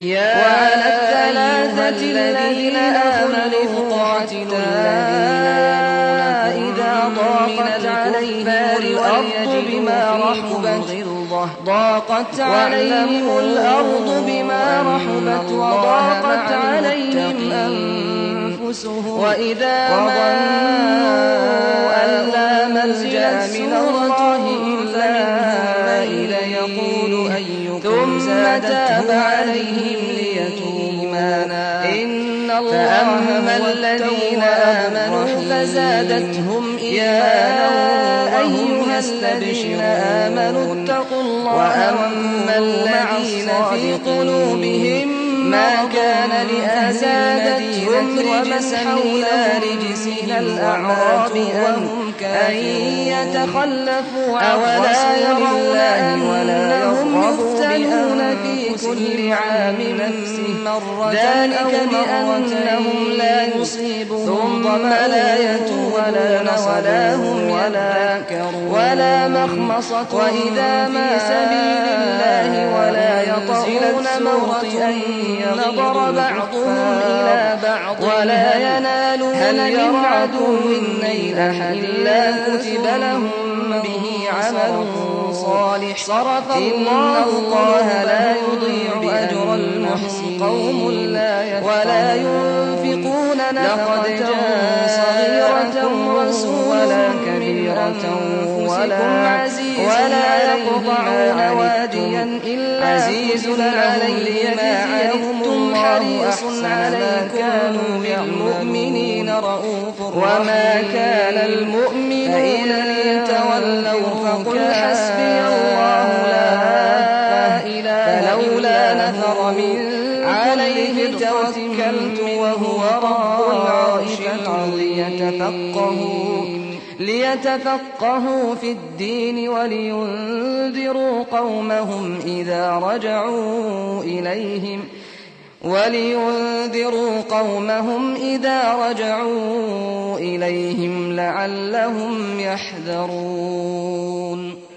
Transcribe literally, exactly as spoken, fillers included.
وعلى الثلاثة الذين آمنوا قاتلوا الذين إذا ضاقت عليهم الأرض بما رحبت ضاقت عليهم الأرض بما رحبت وضاقت عليهم أنفسهم وإذا ظنوا أن لا ملجأ من الله إلا إليه يقول أيكم ثم تاب عليهم ليتوبوا إن الله فأما الذين آمنوا فزادتهم إيمانا أيها الذين آمنوا اتقوا الله وأما الذين في قلوبهم ما كان لأزادتهم رجسا إلى رجس من الأعراب أن يتخلفوا أولا يرون أنهم يفتنون في كل عام مرة ذلك بأنهم لا يصيبهم ظمأ ولا ولا هم يذكرون ولا مخمصة وإذا ما سبيل الله ولا يطعون موطئا نظر بعضهم إلى بعض ولا ينالون من عدو نيلا إلا كتب لهم به عمل صالح صرف الله لا يضيع أجر المحسنين قوم لا ولا ينفقون نفقة صغيرة ولا كبيرة ولا عزيز ولا يقطعون واديا إلا عزيز عليه ما عنتم حريص عليكم بالمؤمنين رؤوف وما كان المؤمنون ليتولوا فقل حسبي الله لا إله فلولا نفر من عليه توكلت وهو رب العرش العظيم ليتفقهوا ليتفقهوا في الدين ولينذروا قومهم إذا رجعوا إليهم ولينذروا قومهم إذا رجعوا إليهم لعلهم يحذرون